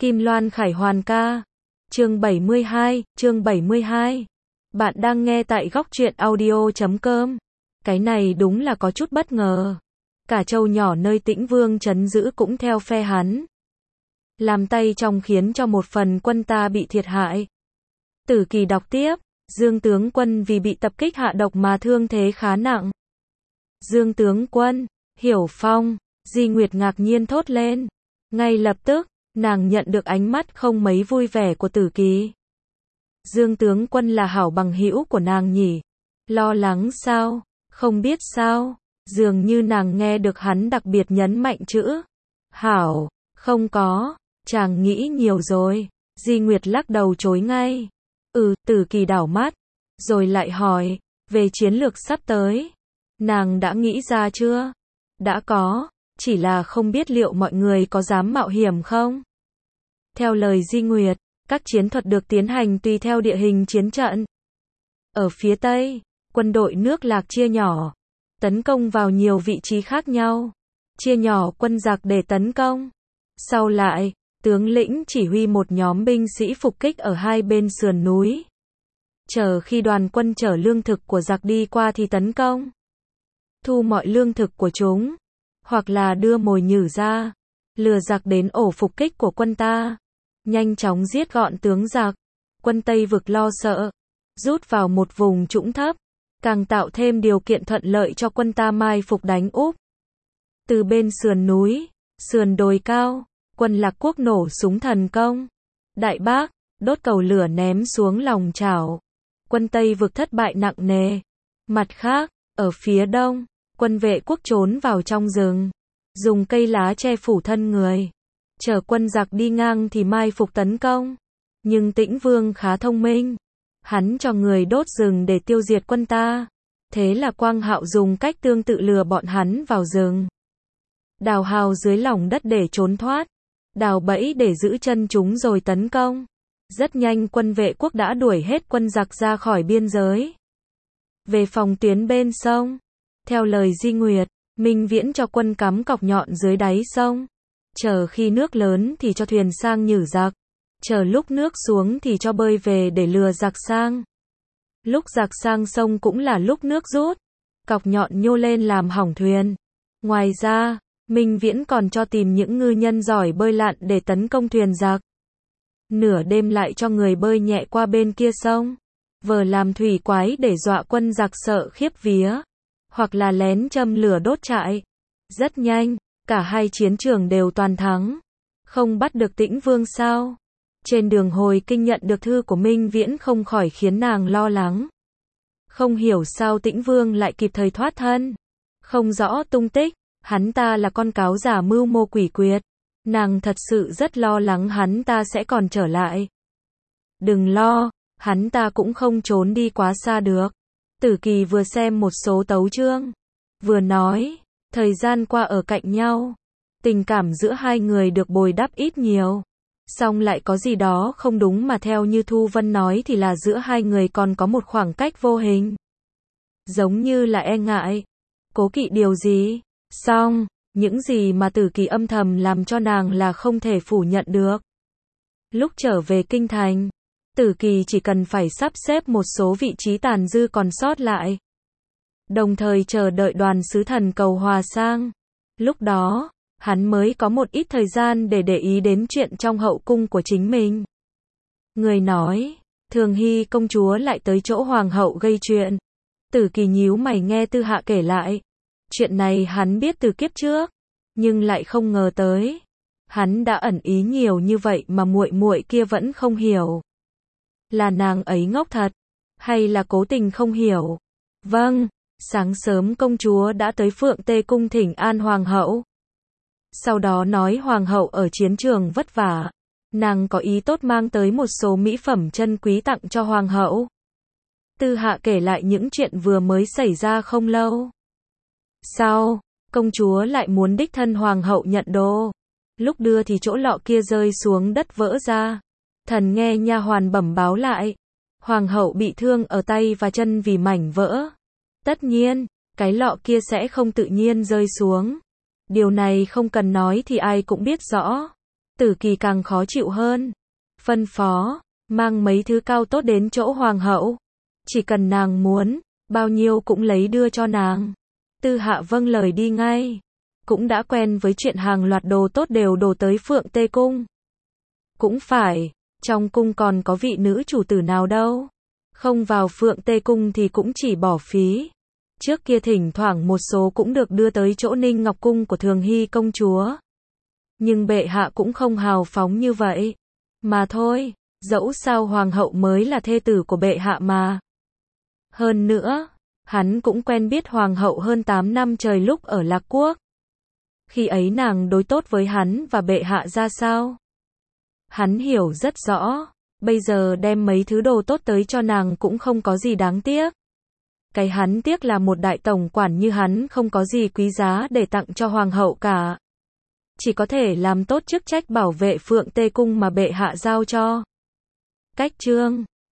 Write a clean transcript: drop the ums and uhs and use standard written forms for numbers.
Kim Loan Khải Hoàn ca. Chương 72. Bạn đang nghe tại góc truyện audio.com. Cái này đúng là có chút bất ngờ. Cả châu nhỏ nơi Tĩnh Vương trấn giữ cũng theo phe hắn. Làm tay trong khiến cho một phần quân ta bị thiệt hại. Tử Kỳ đọc tiếp, Dương tướng quân vì bị tập kích hạ độc mà thương thế khá nặng. Dương tướng quân, Hiểu Phong, Di Nguyệt ngạc nhiên thốt lên. Ngay lập tức, nàng nhận được ánh mắt không mấy vui vẻ của Tử Kỳ. Dương tướng quân là hảo bằng hữu của nàng nhỉ? Lo lắng sao? Không biết sao? Dường như nàng nghe được hắn đặc biệt nhấn mạnh chữ hảo. Không có, chàng nghĩ nhiều rồi. Di Nguyệt lắc đầu chối ngay. Tử Kỳ đảo mắt, rồi lại hỏi, về chiến lược sắp tới. Nàng đã nghĩ ra chưa? Đã có, chỉ là không biết liệu mọi người có dám mạo hiểm không? Theo lời Di Nguyệt, các chiến thuật được tiến hành tùy theo địa hình chiến trận. Ở phía Tây, quân đội nước Lạc chia nhỏ, tấn công vào nhiều vị trí khác nhau, chia nhỏ quân giặc để tấn công. Sau lại, tướng lĩnh chỉ huy một nhóm binh sĩ phục kích ở hai bên sườn núi. Chờ khi đoàn quân chở lương thực của giặc đi qua thì tấn công. Thu mọi lương thực của chúng, hoặc là đưa mồi nhử ra, lừa giặc đến ổ phục kích của quân ta. Nhanh chóng giết gọn tướng giặc. Quân Tây vực lo sợ, rút vào một vùng trũng thấp, càng tạo thêm điều kiện thuận lợi cho quân ta mai phục đánh úp. Từ bên sườn núi, sườn đồi cao, quân Lạc Quốc nổ súng thần công. Đại bác, đốt cầu lửa ném xuống lòng chảo. Quân Tây vực thất bại nặng nề. Mặt khác, ở phía đông, quân Vệ quốc trốn vào trong rừng, dùng cây lá che phủ thân người. Chờ quân giặc đi ngang thì mai phục tấn công. Nhưng Tĩnh Vương khá thông minh. Hắn cho người đốt rừng để tiêu diệt quân ta. Thế là Quang Hạo dùng cách tương tự lừa bọn hắn vào rừng. Đào hào dưới lòng đất để trốn thoát. Đào bẫy để giữ chân chúng rồi tấn công. Rất nhanh quân Vệ quốc đã đuổi hết quân giặc ra khỏi biên giới. Về phòng tuyến bên sông, theo lời Di Nguyệt, Minh Viễn cho quân cắm cọc nhọn dưới đáy sông. Chờ khi nước lớn thì cho thuyền sang nhử giặc. Chờ lúc nước xuống thì cho bơi về để lừa giặc sang. Lúc giặc sang sông cũng là lúc nước rút. Cọc nhọn nhô lên làm hỏng thuyền. Ngoài ra, Minh Viễn còn cho tìm những ngư nhân giỏi bơi lặn để tấn công thuyền giặc. Nửa đêm lại cho người bơi nhẹ qua bên kia sông. Vờ làm thủy quái để dọa quân giặc sợ khiếp vía. Hoặc là lén châm lửa đốt trại. Rất nhanh, cả hai chiến trường đều toàn thắng. Không bắt được Tĩnh Vương sao? Trên đường hồi kinh nhận được thư của Minh Viễn không khỏi khiến nàng lo lắng. Không hiểu sao Tĩnh Vương lại kịp thời thoát thân. Không rõ tung tích, hắn ta là con cáo giả mưu mô quỷ quyệt. Nàng thật sự rất lo lắng hắn ta sẽ còn trở lại. Đừng lo, hắn ta cũng không trốn đi quá xa được. Tử Kỳ vừa xem một số tấu chương, vừa nói, thời gian qua ở cạnh nhau, tình cảm giữa hai người được bồi đắp ít nhiều. Song lại có gì đó không đúng mà theo như Thu Vân nói thì là giữa hai người còn có một khoảng cách vô hình. Giống như là e ngại, cố kỵ điều gì. Song, những gì mà Tử Kỳ âm thầm làm cho nàng là không thể phủ nhận được. Lúc trở về kinh thành, Tử Kỳ chỉ cần phải sắp xếp một số vị trí tàn dư còn sót lại. Đồng thời chờ đợi đoàn sứ thần cầu hòa sang. Lúc đó, hắn mới có một ít thời gian để ý đến chuyện trong hậu cung của chính mình. Người nói, Thường Hy công chúa lại tới chỗ hoàng hậu gây chuyện. Tử Kỳ nhíu mày nghe Tư Hạ kể lại. Chuyện này hắn biết từ kiếp trước, nhưng lại không ngờ tới. Hắn đã ẩn ý nhiều như vậy mà muội muội kia vẫn không hiểu. Là nàng ấy ngốc thật, hay là cố tình không hiểu? Vâng, sáng sớm công chúa đã tới Phượng Tê cung thỉnh an hoàng hậu. Sau đó nói hoàng hậu ở chiến trường vất vả, nàng có ý tốt mang tới một số mỹ phẩm chân quý tặng cho hoàng hậu. Tư Hạ kể lại những chuyện vừa mới xảy ra không lâu. Sau, công chúa lại muốn đích thân hoàng hậu nhận đồ. Lúc đưa thì chỗ lọ kia rơi xuống đất vỡ ra. Thần nghe nha hoàn bẩm báo lại, hoàng hậu bị thương ở tay và chân vì mảnh vỡ. Tất nhiên, cái lọ kia sẽ không tự nhiên rơi xuống. Điều này không cần nói thì ai cũng biết rõ. Tử Kỳ càng khó chịu hơn. Phân phó, mang mấy thứ cao tốt đến chỗ hoàng hậu. Chỉ cần nàng muốn, bao nhiêu cũng lấy đưa cho nàng. Tư Hạ vâng lời đi ngay. Cũng đã quen với chuyện hàng loạt đồ tốt đều đổ tới Phượng Tê Cung. Cũng phải, trong cung còn có vị nữ chủ tử nào đâu. Không vào Phượng Tê Cung thì cũng chỉ bỏ phí. Trước kia thỉnh thoảng một số cũng được đưa tới chỗ Ninh Ngọc Cung của Thường Hy công chúa. Nhưng bệ hạ cũng không hào phóng như vậy. Mà thôi, dẫu sao hoàng hậu mới là thê tử của bệ hạ mà. Hơn nữa, hắn cũng quen biết hoàng hậu hơn 8 năm trời lúc ở Lạc Quốc. Khi ấy nàng đối tốt với hắn và bệ hạ ra sao? Hắn hiểu rất rõ, bây giờ đem mấy thứ đồ tốt tới cho nàng cũng không có gì đáng tiếc. Cái hắn tiếc là một đại tổng quản như hắn không có gì quý giá để tặng cho hoàng hậu cả. Chỉ có thể làm tốt chức trách bảo vệ Phượng Tê Cung mà bệ hạ giao cho. Cách chương